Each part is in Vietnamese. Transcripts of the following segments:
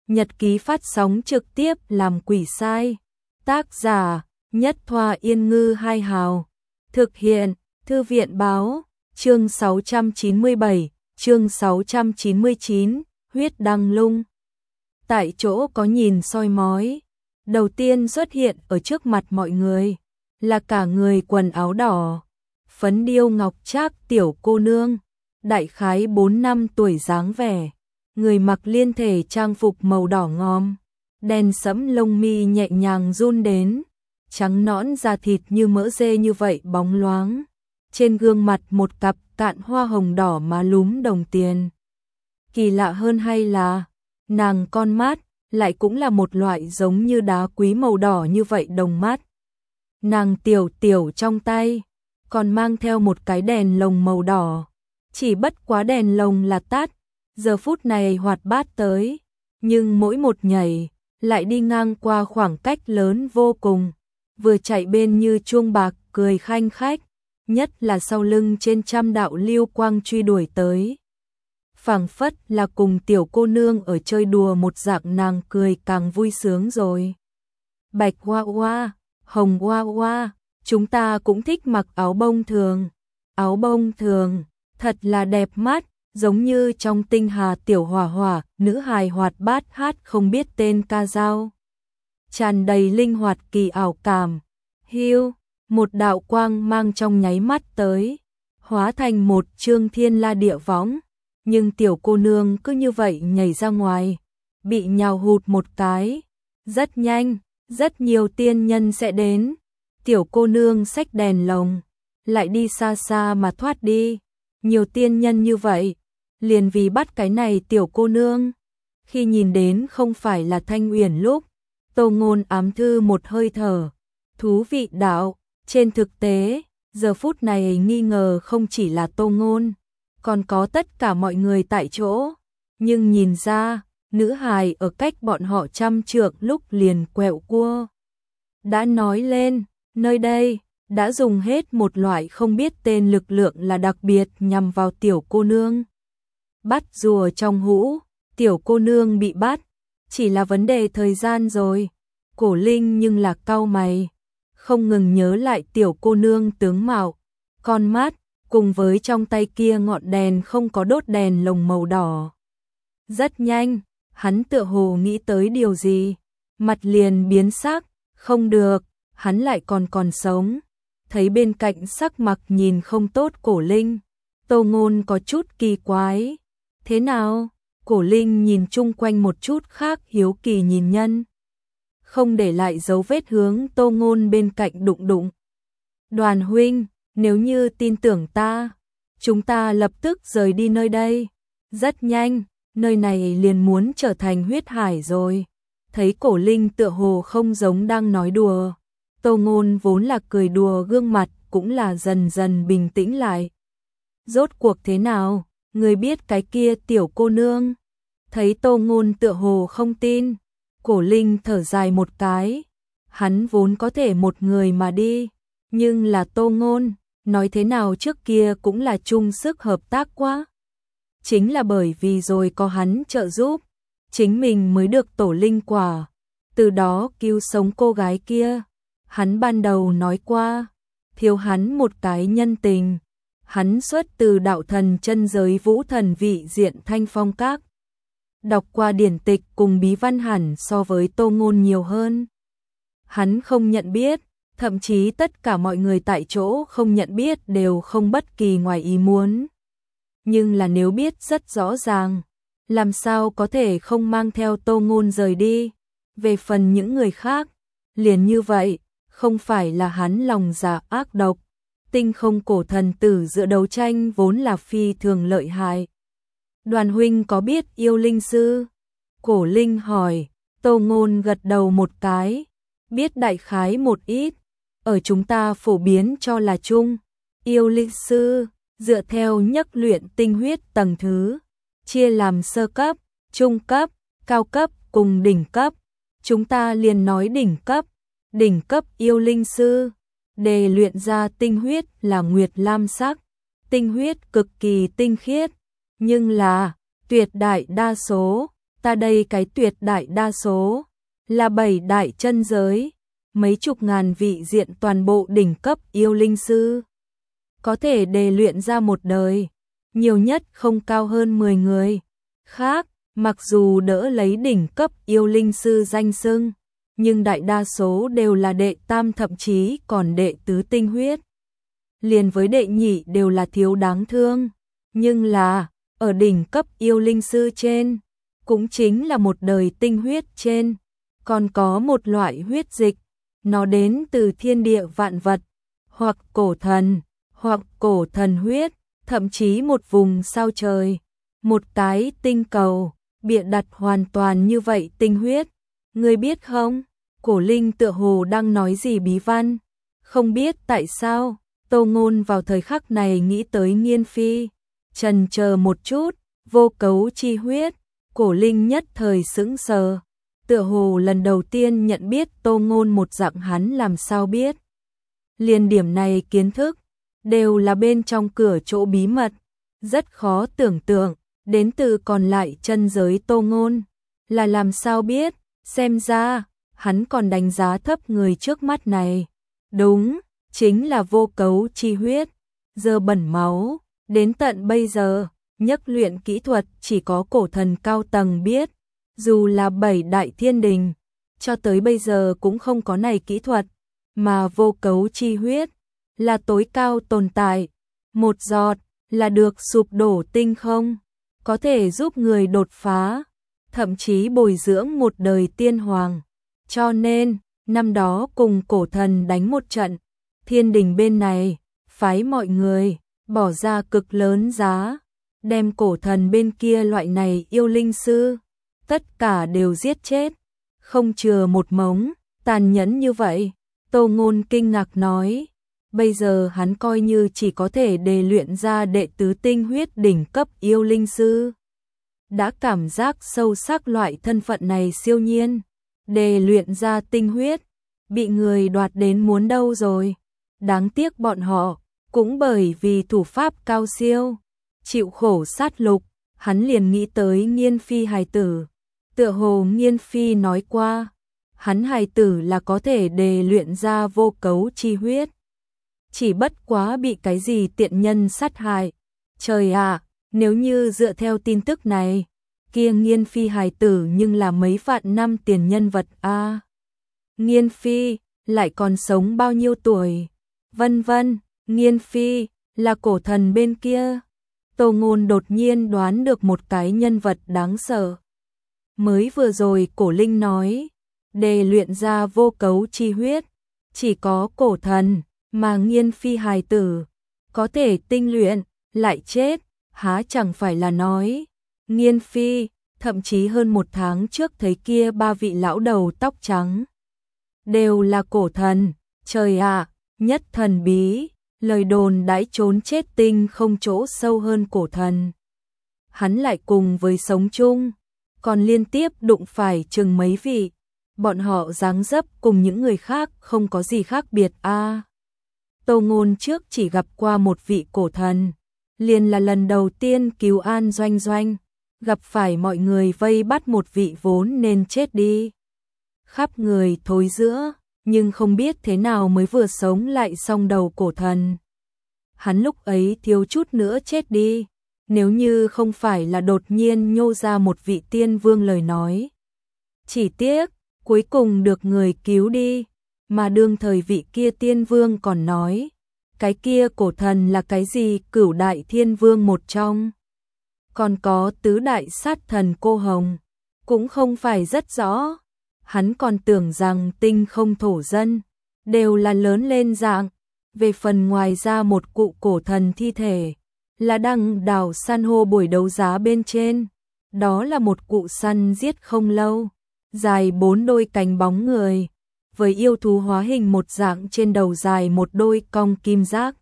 nhật ký phát sóng trực tiếp làm quỷ sai. Tác giả Nhất Thoa Yên Ngư Hai Hào. Thực hiện Thư viện Báo. Chương 697, chương 699, huyết đăng lung. Tại chỗ có nhìn soi mói. Đầu tiên xuất hiện ở trước mặt mọi người là cả người quần áo đỏ, phấn điêu ngọc trác tiểu cô nương, đại khái 4 năm tuổi dáng vẻ, người mặc liên thể trang phục màu đỏ ngòm, đen sẫm lông mi nhẹ nhàng run đến, trắng nõn da thịt như mỡ dê như vậy bóng loáng, trên gương mặt một cặp cạn hoa hồng đỏ má lúm đồng tiền. Kỳ lạ hơn hay là nàng con mắt lại cũng là một loại giống như đá quý màu đỏ như vậy đồng mắt. Nàng tiểu tiểu trong tay còn mang theo một cái đèn lồng màu đỏ, chỉ bất quá đèn lồng là tắt, giờ phút này hoạt bát tới, nhưng mỗi một nhảy lại đi ngang qua khoảng cách lớn vô cùng, vừa chạy bên như chuông bạc cười khanh khách, nhất là sau lưng trên trăm đạo lưu quang truy đuổi tới. Phảng phất là cùng tiểu cô nương ở chơi đùa một dạng, nàng cười càng vui sướng rồi. Bạch hoa hoa, hồng hoa hoa, chúng ta cũng thích mặc áo bông thường. Áo bông thường, thật là đẹp mắt, giống như trong tinh hà tiểu hỏa hỏa, nữ hài hoạt bát hát không biết tên ca dao. Tràn đầy linh hoạt kỳ ảo cảm. Hiu, một đạo quang mang trong nháy mắt tới, hóa thành một chương thiên la địa võng. Nhưng tiểu cô nương cứ như vậy nhảy ra ngoài, bị nhào hụt một cái. Rất nhanh, rất nhiều tiên nhân sẽ đến. Tiểu cô nương xách đèn lồng, lại đi xa xa mà thoát đi. Nhiều tiên nhân như vậy, liền vì bắt cái này tiểu cô nương. Khi nhìn đến không phải là Thanh Uyển lúc, Tô Ngôn ám thư một hơi thở. Thú vị đạo, trên thực tế, giờ phút này nghi ngờ không chỉ là Tô Ngôn, còn có tất cả mọi người tại chỗ, nhưng nhìn ra, nữ hài ở cách bọn họ trăm trượng lúc liền quẹo cua. Đã nói lên, nơi đây, đã dùng hết một loại không biết tên lực lượng là đặc biệt nhằm vào tiểu cô nương. Bắt rùa trong hũ, tiểu cô nương bị bắt, chỉ là vấn đề thời gian rồi. Cổ Linh nhưng là cau mày, không ngừng nhớ lại tiểu cô nương tướng mạo, con mắt, cùng với trong tay kia ngọn đèn không có đốt đèn lồng màu đỏ. Rất nhanh, hắn tựa hồ nghĩ tới điều gì, mặt liền biến sắc, không được, hắn lại còn sống. Thấy bên cạnh sắc mặt nhìn không tốt Cổ Linh, Tô Ngôn có chút kỳ quái. Thế nào? Cổ Linh nhìn chung quanh một chút khác hiếu kỳ nhìn nhân. Không để lại dấu vết hướng Tô Ngôn bên cạnh đụng đụng. Đoàn huynh, nếu như tin tưởng ta, chúng ta lập tức rời đi nơi đây. Rất nhanh, nơi này liền muốn trở thành huyết hải rồi. Thấy Cổ Linh tựa hồ không giống đang nói đùa, Tô Ngôn vốn là cười đùa gương mặt cũng là dần dần bình tĩnh lại. Rốt cuộc thế nào, người biết cái kia tiểu cô nương? Thấy Tô Ngôn tựa hồ không tin, Cổ Linh thở dài một cái. Hắn vốn có thể một người mà đi, nhưng là Tô Ngôn, nói thế nào trước kia cũng là chung sức hợp tác quá. Chính là bởi vì rồi có hắn trợ giúp, chính mình mới được tổ linh quả, từ đó cứu sống cô gái kia. Hắn ban đầu nói qua, thiếu hắn một cái nhân tình. Hắn xuất từ đạo thần chân giới Vũ Thần Vị Diện Thanh Phong Các. Đọc qua điển tịch cùng bí văn hẳn so với Tô Ngôn nhiều hơn. Hắn không nhận biết, thậm chí tất cả mọi người tại chỗ không nhận biết đều không bất kỳ ngoài ý muốn. Nhưng là nếu biết rất rõ ràng, làm sao có thể không mang theo Tô Ngôn rời đi. Về phần những người khác, liền như vậy, không phải là hắn lòng dạ ác độc. Tinh không cổ thần tử giữa đấu tranh vốn là phi thường lợi hại. Đoàn huynh có biết yêu linh sư? Cổ Linh hỏi. Tô Ngôn gật đầu một cái, biết đại khái một ít. Ở chúng ta phổ biến cho là chung, yêu linh sư dựa theo nhất luyện tinh huyết tầng thứ, chia làm sơ cấp, trung cấp, cao cấp cùng đỉnh cấp. Chúng ta liền nói đỉnh cấp yêu linh sư, để luyện ra tinh huyết là nguyệt lam sắc, tinh huyết cực kỳ tinh khiết, nhưng là tuyệt đại đa số Ta đây cái tuyệt đại đa số là 7 đại chân giới, mấy chục ngàn vị diện toàn bộ đỉnh cấp yêu linh sư. Có thể đề luyện ra một đời, nhiều nhất không cao hơn 10 người. Khác, mặc dù đỡ lấy đỉnh cấp yêu linh sư danh xưng, nhưng đại đa số đều là đệ tam thậm chí còn đệ tứ tinh huyết. Liền với đệ nhị đều là thiếu đáng thương, nhưng là, ở đỉnh cấp yêu linh sư trên, cũng chính là một đời tinh huyết trên, còn có một loại huyết dịch, nó đến từ thiên địa vạn vật, hoặc cổ thần huyết, thậm chí một vùng sao trời, một cái tinh cầu, bịa đặt hoàn toàn như vậy tinh huyết. Ngươi biết không, Cổ Linh tựa hồ đang nói gì bí văn, không biết tại sao, Tô Ngôn vào thời khắc này nghĩ tới Nghiên Phi, chần chờ một chút, vô cấu chi huyết, Cổ Linh nhất thời sững sờ, tựa hồ lần đầu tiên nhận biết Tô Ngôn một dạng hắn làm sao biết. Liên điểm này kiến thức, đều là bên trong cửa chỗ bí mật, rất khó tưởng tượng, đến từ còn lại chân giới Tô Ngôn, là làm sao biết, xem ra, hắn còn đánh giá thấp người trước mắt này. Đúng, chính là vô cấu chi huyết, dơ bẩn máu, đến tận bây giờ, nhất luyện kỹ thuật chỉ có cổ thần cao tầng biết, dù là 7 đại thiên đình, cho tới bây giờ cũng không có này kỹ thuật, mà vô cấu chi huyết, là tối cao tồn tại, một giọt, là được sụp đổ tinh không, có thể giúp người đột phá, thậm chí bồi dưỡng một đời tiên hoàng. Cho nên, năm đó cùng cổ thần đánh một trận, thiên đình bên này, phái mọi người, bỏ ra cực lớn giá, đem cổ thần bên kia loại này yêu linh sư, tất cả đều giết chết, không chừa một mống, tàn nhẫn như vậy. Tô Ngôn kinh ngạc nói, bây giờ hắn coi như chỉ có thể đề luyện ra đệ tứ tinh huyết đỉnh cấp yêu linh sư. Đã cảm giác sâu sắc loại thân phận này siêu nhiên, đề luyện ra tinh huyết, bị người đoạt đến muốn đâu rồi. Đáng tiếc bọn họ, cũng bởi vì thủ pháp cao siêu, chịu khổ sát lục, hắn liền nghĩ tới Nghiên Phi hài tử. Tựa hồ Nghiên Phi nói qua, hắn hài tử là có thể đề luyện ra vô cấu chi huyết. Chỉ bất quá bị cái gì tiện nhân sát hại. Trời ạ, nếu như dựa theo tin tức này, kia Nghiên Phi hài tử nhưng là mấy vạn năm tiền nhân vật a. Nghiên Phi lại còn sống bao nhiêu tuổi? Vân vân, Nghiên Phi là cổ thần bên kia. Tô Ngôn đột nhiên đoán được một cái nhân vật đáng sợ. Mới vừa rồi Cổ Linh nói, đề luyện ra vô cấu chi huyết, chỉ có cổ thần, mà Nghiên Phi hài tử, có thể tinh luyện, lại chết, há chẳng phải là nói. Nghiên Phi, thậm chí hơn một tháng trước thấy kia 3 vị lão đầu tóc trắng, đều là cổ thần, trời ạ, nhất thần bí, lời đồn đãi trốn chết tinh không chỗ sâu hơn cổ thần. Hắn lại cùng với sống chung, còn liên tiếp đụng phải chừng mấy vị, bọn họ dáng dấp cùng những người khác không có gì khác biệt a. Tô Ngôn trước chỉ gặp qua một vị cổ thần, liền là lần đầu tiên cứu An Doanh Doanh, gặp phải mọi người vây bắt một vị vốn nên chết đi. Khắp người thối rữa, nhưng không biết thế nào mới vừa sống lại xong đầu cổ thần. Hắn lúc ấy thiếu chút nữa chết đi, nếu như không phải là đột nhiên nhô ra một vị tiên vương lời nói. Chỉ tiếc, cuối cùng được người cứu đi, mà đương thời vị kia tiên vương còn nói, cái kia cổ thần là cái gì cửu đại thiên vương một trong. Còn có tứ đại sát thần cô hồng, cũng không phải rất rõ. Hắn còn tưởng rằng tinh không thổ dân, đều là lớn lên dạng. Về phần ngoài ra một cụ cổ thần thi thể, là đăng đảo san hô buổi đấu giá bên trên. Đó là một cụ săn giết không lâu, dài 4 đôi cánh bóng người, với yêu thú hóa hình một dạng trên đầu dài một đôi cong kim giác.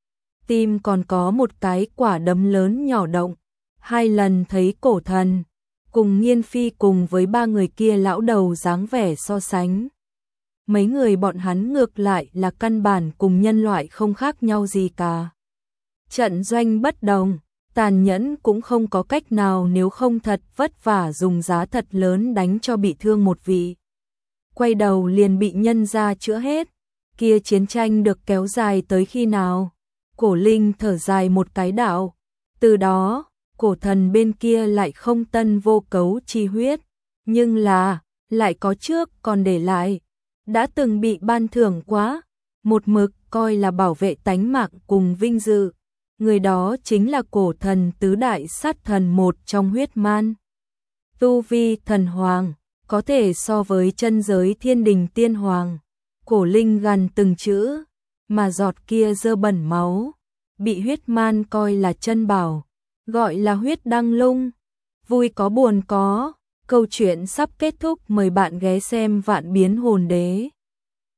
Tim còn có một cái quả đấm lớn nhỏ động. 2 lần thấy cổ thần, cùng Nghiên Phi cùng với 3 người kia lão đầu dáng vẻ so sánh. Mấy người bọn hắn ngược lại là căn bản cùng nhân loại không khác nhau gì cả. Trận doanh bất đồng, tàn nhẫn cũng không có cách nào nếu không thật vất vả dùng giá thật lớn đánh cho bị thương một vị. Quay đầu liền bị nhân ra chữa hết, kia chiến tranh được kéo dài tới khi nào? Cổ Linh thở dài một cái đạo, từ đó, cổ thần bên kia lại không tân vô cấu chi huyết, nhưng là, lại có trước còn để lại, đã từng bị ban thưởng quá, một mực coi là bảo vệ tánh mạng cùng vinh dự. Người đó chính là cổ thần tứ đại sát thần một trong huyết man. Tu vi thần hoàng, có thể so với chân giới thiên đình tiên hoàng. Cổ Linh gằn từng chữ, mà giọt kia dơ bẩn máu, bị huyết man coi là chân bảo, gọi là huyết đăng lung. Vui có buồn có, câu chuyện sắp kết thúc, mời bạn ghé xem Vạn Biến Hồn Đế.